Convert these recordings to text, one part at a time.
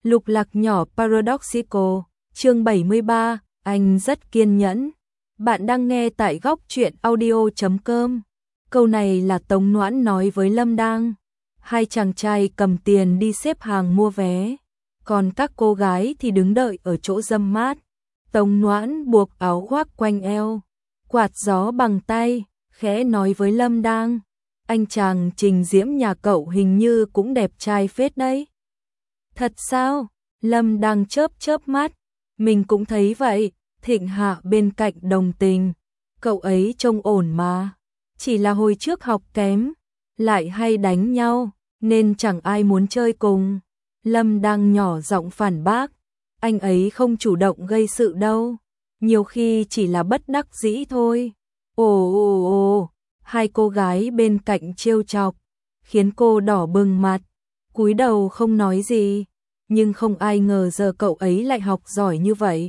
Lục lạc nhỏ Paradoxical, chương 73, anh rất kiên nhẫn. Bạn đang nghe tại góc truyện audio.com. Câu này là Tống Noãn nói với Lâm Đang. Hai chàng trai cầm tiền đi xếp hàng mua vé, còn các cô gái thì đứng đợi ở chỗ râm mát. Tống Noãn buộc áo khoác quanh eo, quạt gió bằng tay, khẽ nói với Lâm Đang. Anh chàng Trình Diễm nhà cậu hình như cũng đẹp trai phết đấy. Thật sao? Lâm Đang chớp mắt. Mình cũng thấy vậy. Thịnh Hạ bên cạnh đồng tình. Cậu ấy trông ổn mà. Chỉ là hồi trước học kém, lại hay đánh nhau, nên chẳng ai muốn chơi cùng. Lâm Đang nhỏ giọng phản bác. Anh ấy không chủ động gây sự đâu. Nhiều khi chỉ là bất đắc dĩ thôi. Ồ. Hai cô gái bên cạnh trêu chọc, khiến cô đỏ bừng mặt, cúi đầu không nói gì. Nhưng không ai ngờ giờ cậu ấy lại học giỏi như vậy.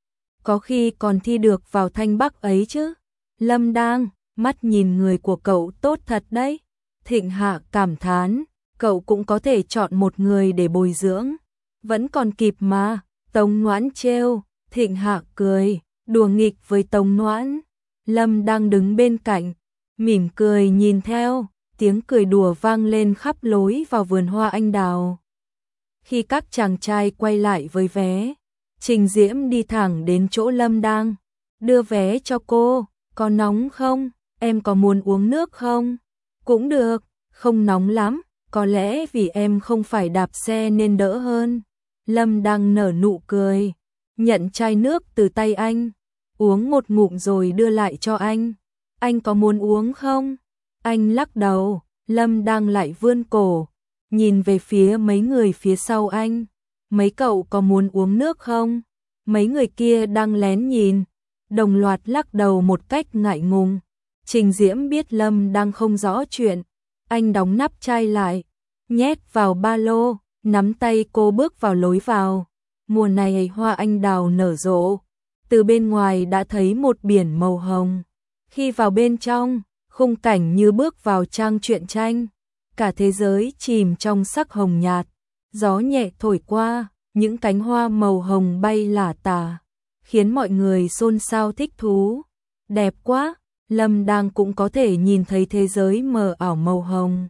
Có khi còn thi được vào Thanh Bắc ấy chứ. Lâm Đang, mắt nhìn người của cậu tốt thật đấy. Thịnh Hạ cảm thán, cậu cũng có thể chọn một người để bồi dưỡng. Vẫn còn kịp mà. Tống Noãn trêu. Thịnh Hạ cười, đùa nghịch với Tống Noãn. Lâm Đang đứng bên cạnh, mỉm cười nhìn theo, tiếng cười đùa vang lên khắp lối vào vườn hoa anh đào. Khi các chàng trai quay lại với vé, Trình Diễm đi thẳng đến chỗ Lâm Đang, đưa vé cho cô. Có nóng không? Em có muốn uống nước không? Cũng được, không nóng lắm, có lẽ vì em không phải đạp xe nên đỡ hơn. Lâm Đang nở nụ cười, nhận chai nước từ tay anh, uống một ngụm rồi đưa lại cho anh. Anh có muốn uống không? Anh lắc đầu. Lâm Đang lại vươn cổ, nhìn về phía mấy người phía sau anh. Mấy cậu có muốn uống nước không? Mấy người kia đang lén nhìn, đồng loạt lắc đầu một cách ngại ngùng. Trình Diễm biết Lâm Đang không rõ chuyện, anh đóng nắp chai lại, nhét vào ba lô, nắm tay cô bước vào lối vào. Mùa này hoa anh đào nở rộ, từ bên ngoài đã thấy một biển màu hồng. Khi vào bên trong, khung cảnh như bước vào trang truyện tranh, cả thế giới chìm trong sắc hồng nhạt, gió nhẹ thổi qua, những cánh hoa màu hồng bay lả tả, khiến mọi người xôn xao thích thú. Đẹp quá, Lâm Đang cũng có thể nhìn thấy thế giới mờ ảo màu hồng.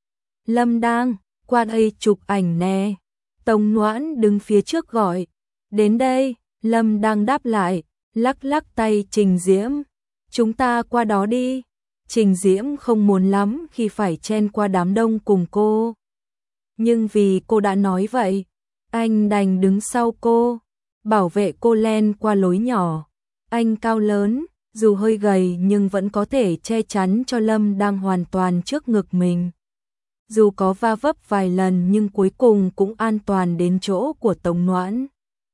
Lâm Đang, qua đây chụp ảnh nè. Tống Noãn đứng phía trước gọi. Đến đây, Lâm Đang đáp lại, lắc tay Trình Diễm. Chúng ta qua đó đi. Trình Diễm không muốn lắm khi phải chen qua đám đông cùng cô. Nhưng vì cô đã nói vậy, anh đành đứng sau cô, bảo vệ cô len qua lối nhỏ. Anh cao lớn, dù hơi gầy nhưng vẫn có thể che chắn cho Lâm Đang hoàn toàn trước ngực mình. Dù có va vấp vài lần nhưng cuối cùng cũng an toàn đến chỗ của Tống Noãn.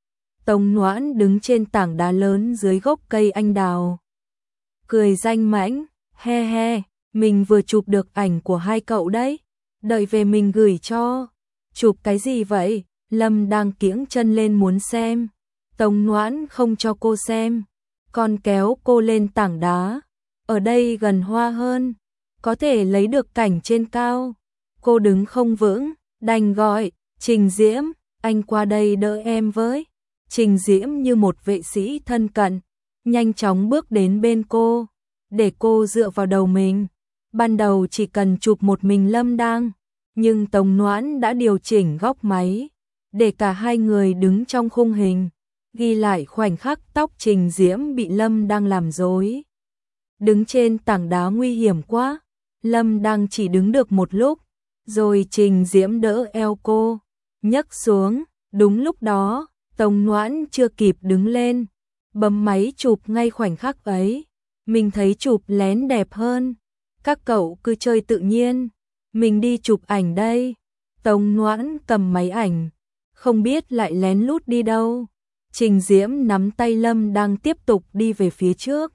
Tống Noãn đứng trên tảng đá lớn dưới gốc cây anh đào, cười danh mãnh, he, mình vừa chụp được ảnh của hai cậu đấy, đợi về mình gửi cho. Chụp cái gì vậy? Lâm Đang kiễng chân lên muốn xem. Tống Noãn không cho cô xem, còn kéo cô lên tảng đá. Ở đây gần hoa hơn, có thể lấy được cảnh trên cao. Cô đứng không vững, đành gọi, Trình Diễm, anh qua đây đỡ em với. Trình Diễm như một vệ sĩ thân cận, nhanh chóng bước đến bên cô, để cô dựa vào đầu mình. Ban đầu chỉ cần chụp một mình Lâm Đang, nhưng Tống Noãn đã điều chỉnh góc máy, để cả hai người đứng trong khung hình, ghi lại khoảnh khắc tóc Trình Diễm bị Lâm Đang làm rối. Đứng trên tảng đá nguy hiểm quá, Lâm Đang chỉ đứng được một lúc, rồi Trình Diễm đỡ eo cô, nhấc xuống. Đúng lúc đó, Tống Noãn chưa kịp đứng lên, bấm máy chụp ngay khoảnh khắc ấy. Mình thấy chụp lén đẹp hơn. Các cậu cứ chơi tự nhiên, mình đi chụp ảnh đây. Tống Noãn cầm máy ảnh, không biết lại lén lút đi đâu. Trình Diễm nắm tay Lâm Đang tiếp tục đi về phía trước.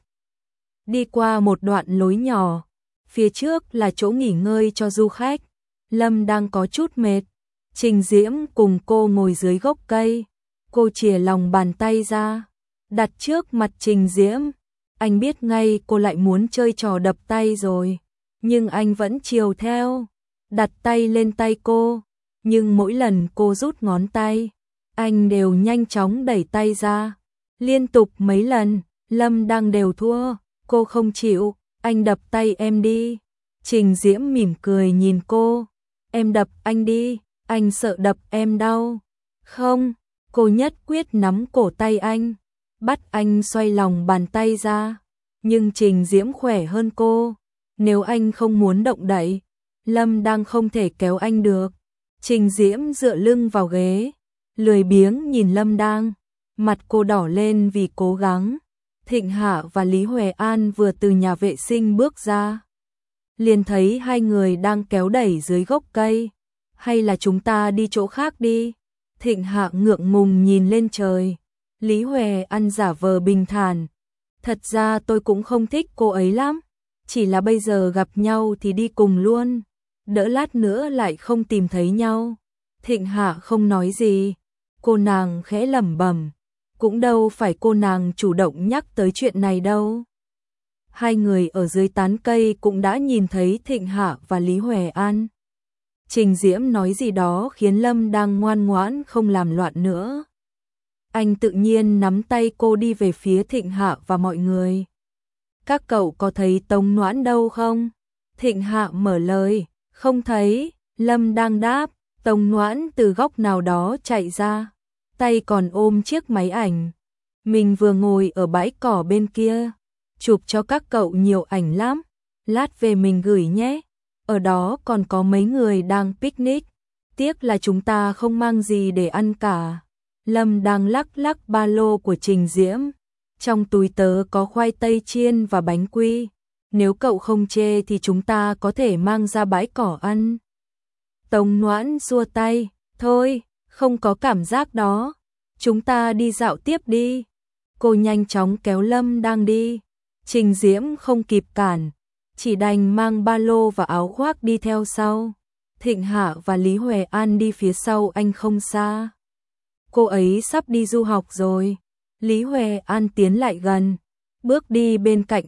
Đi qua một đoạn lối nhỏ, phía trước là chỗ nghỉ ngơi cho du khách. Lâm Đang có chút mệt, Trình Diễm cùng cô ngồi dưới gốc cây. Cô chìa lòng bàn tay ra, đặt trước mặt Trình Diễm. Anh biết ngay cô lại muốn chơi trò đập tay rồi, nhưng anh vẫn chiều theo, đặt tay lên tay cô. Nhưng mỗi lần cô rút ngón tay, anh đều nhanh chóng đẩy tay ra. Liên tục mấy lần, Lâm Đăng đều thua, cô không chịu, anh đập tay em đi. Trình Diễm mỉm cười nhìn cô, em đập anh đi, anh sợ đập em đau. Không, cô nhất quyết nắm cổ tay anh, bắt anh xoay lòng bàn tay ra. Nhưng Trình Diễm khỏe hơn cô, nếu anh không muốn động đậy, Lâm Đăng không thể kéo anh được. Trình Diễm dựa lưng vào ghế, lười biếng nhìn Lâm Đăng, mặt cô đỏ lên vì cố gắng. Thịnh Hạ và Lý Huệ An vừa từ nhà vệ sinh bước ra, liền thấy hai người đang kéo đẩy dưới gốc cây. Hay là chúng ta đi chỗ khác đi? Thịnh Hạ ngượng ngùng nhìn lên trời. Lý Huệ An giả vờ bình thản. Thật ra tôi cũng không thích cô ấy lắm, chỉ là bây giờ gặp nhau thì đi cùng luôn, đỡ lát nữa lại không tìm thấy nhau. Thịnh Hạ không nói gì, cô nàng khẽ lẩm bẩm, cũng đâu phải cô nàng chủ động nhắc tới chuyện này đâu. Hai người ở dưới tán cây cũng đã nhìn thấy Thịnh Hạ và Lý Huệ An. Trình Diễm nói gì đó khiến Lâm đang ngoan ngoãn không làm loạn nữa. Anh tự nhiên nắm tay cô đi về phía Thịnh Hạ và mọi người. Các cậu có thấy Tống Noãn đâu không? Thịnh Hạ mở lời, không thấy. Lâm đang đáp, Tống Noãn từ góc nào đó chạy ra, tay còn ôm chiếc máy ảnh. Mình vừa ngồi ở bãi cỏ bên kia, chụp cho các cậu nhiều ảnh lắm, lát về mình gửi nhé. Ở đó còn có mấy người đang picnic, tiếc là chúng ta không mang gì để ăn cả. Lâm đang lắc lắc ba lô của Trình Diễm, trong túi tớ có khoai tây chiên và bánh quy, nếu cậu không chê thì chúng ta có thể mang ra bãi cỏ ăn. Tống Noãn xua tay, thôi, không có cảm giác đó, chúng ta đi dạo tiếp đi. Cô nhanh chóng kéo Lâm đang đi, Trình Diễm không kịp cản, chỉ đành mang ba lô và áo khoác đi theo sau. Thịnh Hạ và Lý Huệ An đi phía sau anh không xa. Cô ấy sắp đi du học rồi. Lý Huệ An tiến lại gần, bước đi bên cạnh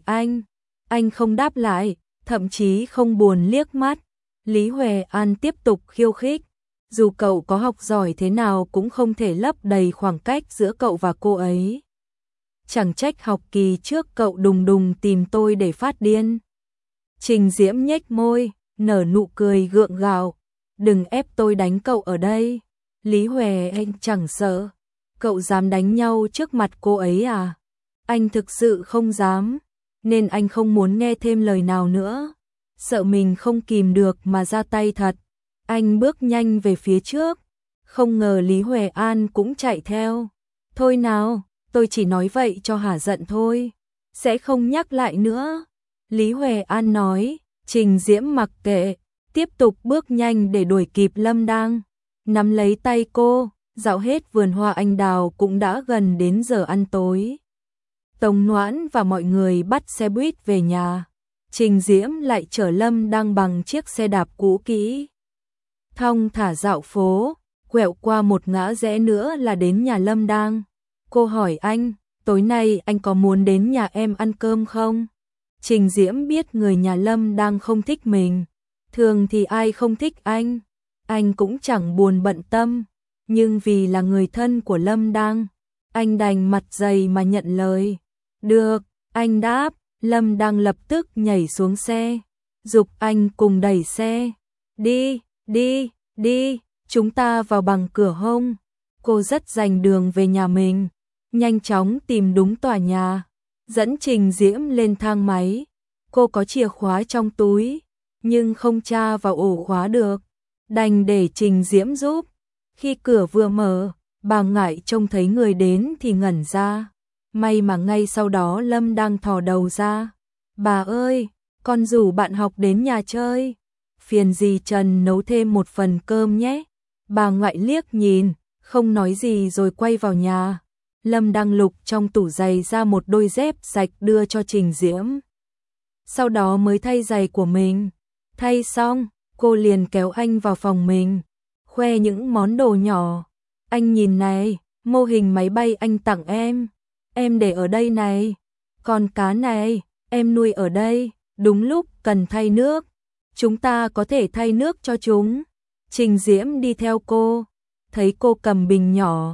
anh không đáp lại, thậm chí không buồn liếc mắt. Lý Huệ An tiếp tục khiêu khích, dù cậu có học giỏi thế nào cũng không thể lấp đầy khoảng cách giữa cậu và cô ấy. Chẳng trách học kỳ trước cậu đùng đùng tìm tôi để phát điên. Trình Diễm nhếch môi, nở nụ cười gượng gạo, đừng ép tôi đánh cậu ở đây. Lý Huệ Anh chẳng sợ, cậu dám đánh nhau trước mặt cô ấy à? Anh thực sự không dám, nên anh không muốn nghe thêm lời nào nữa, sợ mình không kìm được mà ra tay thật. Anh bước nhanh về phía trước, không ngờ Lý Huệ An cũng chạy theo. Thôi nào, tôi chỉ nói vậy cho hả giận thôi, sẽ không nhắc lại nữa. Lý Huệ An nói. Trình Diễm mặc kệ, tiếp tục bước nhanh để đuổi kịp Lâm Đang, nắm lấy tay cô, dạo hết vườn hoa anh đào cũng đã gần đến giờ ăn tối. Tống Noãn và mọi người bắt xe buýt về nhà, Trình Diễm lại chở Lâm Đang bằng chiếc xe đạp cũ kỹ. Thong thả dạo phố, quẹo qua một ngã rẽ nữa là đến nhà Lâm Đang. Cô hỏi anh, tối nay anh có muốn đến nhà em ăn cơm không? Trình Diễm biết người nhà Lâm đang không thích mình, thường thì ai không thích anh cũng chẳng buồn bận tâm, nhưng vì là người thân của Lâm đang, anh đành mặt dày mà nhận lời. Được, anh đáp. Lâm đang lập tức nhảy xuống xe, giục anh cùng đẩy xe. Đi, chúng ta vào bằng cửa hông. Cô rất rành đường về nhà mình, nhanh chóng tìm đúng tòa nhà, dẫn Trình Diễm lên thang máy. Cô có chìa khóa trong túi, nhưng không tra vào ổ khóa được, đành để Trình Diễm giúp. Khi cửa vừa mở, bà Ngải trông thấy người đến thì ngẩn ra. May mà ngay sau đó Lâm đang thò đầu ra. Bà ơi, con rủ bạn học đến nhà chơi, phiền dì Trần nấu thêm một phần cơm nhé. Bà Ngải liếc nhìn, không nói gì rồi quay vào nhà. Lâm đang lục trong tủ giày ra một đôi dép sạch đưa cho Trình Diễm. Sau đó mới thay giày của mình. Thay xong, cô liền kéo anh vào phòng mình, khoe những món đồ nhỏ. Anh nhìn này, mô hình máy bay anh tặng em để ở đây này. Còn cá này, em nuôi ở đây, đúng lúc cần thay nước, chúng ta có thể thay nước cho chúng. Trình Diễm đi theo cô, thấy cô cầm bình nhỏ,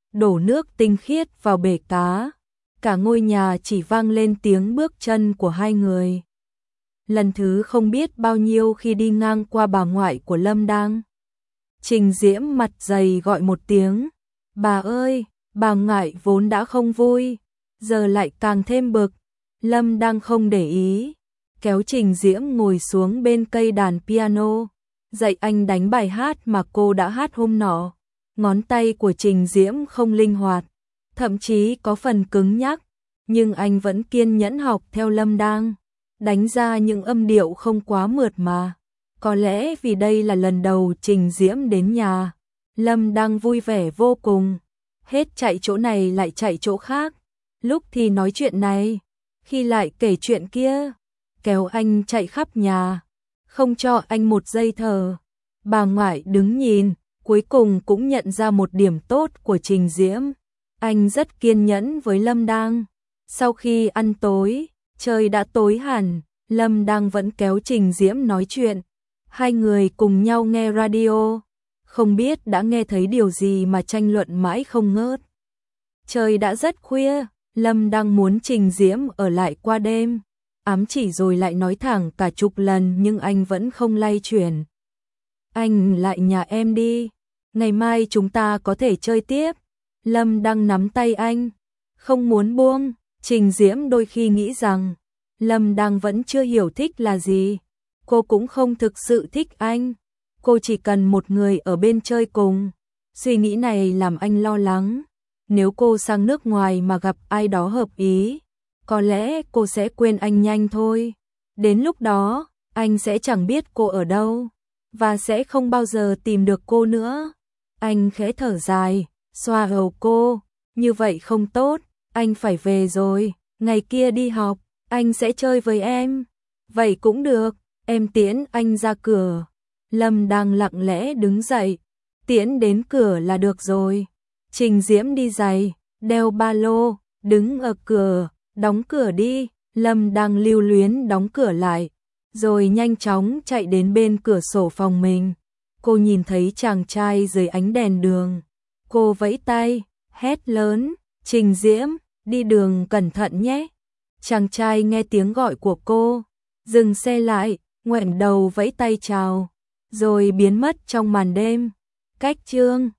đổ nước tinh khiết vào bể cá. Cả ngôi nhà chỉ vang lên tiếng bước chân của hai người. Lần thứ không biết bao nhiêu khi đi ngang qua bà ngoại của Lâm Đang. Trình Diễm mặt dày gọi một tiếng, bà ơi, bà ngoại vốn đã không vui, giờ lại càng thêm bực. Lâm Đang không để ý, kéo Trình Diễm ngồi xuống bên cây đàn piano, dạy anh đánh bài hát mà cô đã hát hôm nọ. Ngón tay của Trình Diễm không linh hoạt, thậm chí có phần cứng nhắc, nhưng anh vẫn kiên nhẫn học theo Lâm Đang, đánh ra những âm điệu không quá mượt mà. Có lẽ vì đây là lần đầu Trình Diễm đến nhà, Lâm Đang vui vẻ vô cùng, hết chạy chỗ này lại chạy chỗ khác, lúc thì nói chuyện này, khi lại kể chuyện kia, kéo anh chạy khắp nhà, không cho anh một giây thở. Bà ngoại đứng nhìn, cuối cùng cũng nhận ra một điểm tốt của Trình Diễm, anh rất kiên nhẫn với Lâm Đang. Sau khi ăn tối, trời đã tối hẳn, Lâm Đang vẫn kéo Trình Diễm nói chuyện. Hai người cùng nhau nghe radio, không biết đã nghe thấy điều gì mà tranh luận mãi không ngớt. Trời đã rất khuya, Lâm Đang muốn Trình Diễm ở lại qua đêm, ám chỉ rồi lại nói thẳng cả chục lần nhưng anh vẫn không lay chuyển. Anh lại nhà em đi, ngày mai chúng ta có thể chơi tiếp. Lâm Đang nắm tay anh, không muốn buông. Trình Diễm đôi khi nghĩ rằng Lâm Đang vẫn chưa hiểu thích là gì. Cô cũng không thực sự thích anh, cô chỉ cần một người ở bên chơi cùng. Suy nghĩ này làm anh lo lắng, nếu cô sang nước ngoài mà gặp ai đó hợp ý, có lẽ cô sẽ quên anh nhanh thôi. Đến lúc đó, anh sẽ chẳng biết cô ở đâu, và sẽ không bao giờ tìm được cô nữa. Anh khẽ thở dài, xoa đầu cô, như vậy không tốt, anh phải về rồi, ngày kia đi học, anh sẽ chơi với em. Vậy cũng được, em tiễn anh ra cửa. Lâm đang lặng lẽ đứng dậy, tiễn đến cửa là được rồi. Trình Diễm đi giày, đeo ba lô, đứng ở cửa, đóng cửa đi. Lâm đang lưu luyến đóng cửa lại, rồi nhanh chóng chạy đến bên cửa sổ phòng mình. Cô nhìn thấy chàng trai dưới ánh đèn đường. Cô vẫy tay, hét lớn, Trình Diễm, đi đường cẩn thận nhé. Chàng trai nghe tiếng gọi của cô, dừng xe lại, ngoảnh đầu vẫy tay chào, rồi biến mất trong màn đêm. Cách chương